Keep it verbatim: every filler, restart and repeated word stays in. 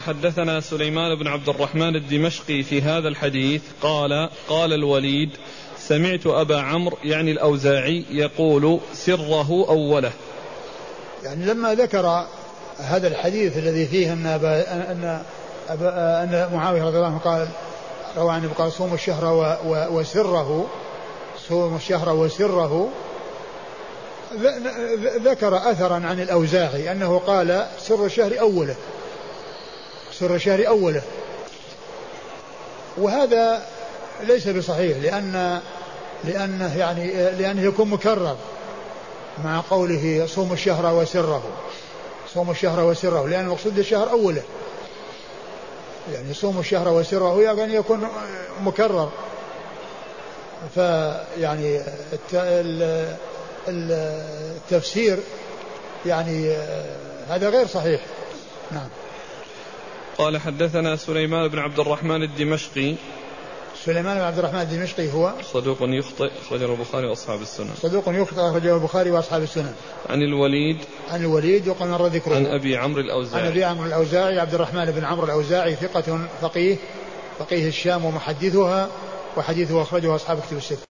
حدثنا سليمان بن عبد الرحمن الدمشقي في هذا الحديث قال قال الوليد سمعت أبا عمرو يعني الأوزاعي يقول سره أوله. يعني لما ذكر هذا الحديث الذي فيه أن, أبا أن, أبا أن معاوية رضي الله عنه قال روى عنه قال صوم الشهر وسره صوم الشهر وسره، ذكر أثرا عن الأوزاعي أنه قال سر الشهر أوله سر الشهر أوله، وهذا ليس بصحيح لأن لأنه يعني لأنه يكون مكرر مع قوله صوم الشهر وسره صوم الشهر وسره، لأن المقصود الشهر أوله، يعني صوم الشهر وسره يعني يكون مكرر، فيعني التفسير يعني هذا غير صحيح. نعم. قال حدثنا سليمان بن عبد الرحمن الدمشقي. سليمان بن عبد الرحمن الدمشقي هو صدوق يخطئ أخرجه البخاري وأصحاب السنن. صدوق يخطئ أخرجه البخاري وأصحاب السنن. عن الوليد عن الوليد وقد مر ذكره. عن أبي عمرو الأوزاعي. عن أبي عمرو الأوزاعي عبد الرحمن بن عمرو الأوزاعي ثقة فقيه فقيه الشام ومحدثها، وحديثه أخرجه أصحاب كتب الستة.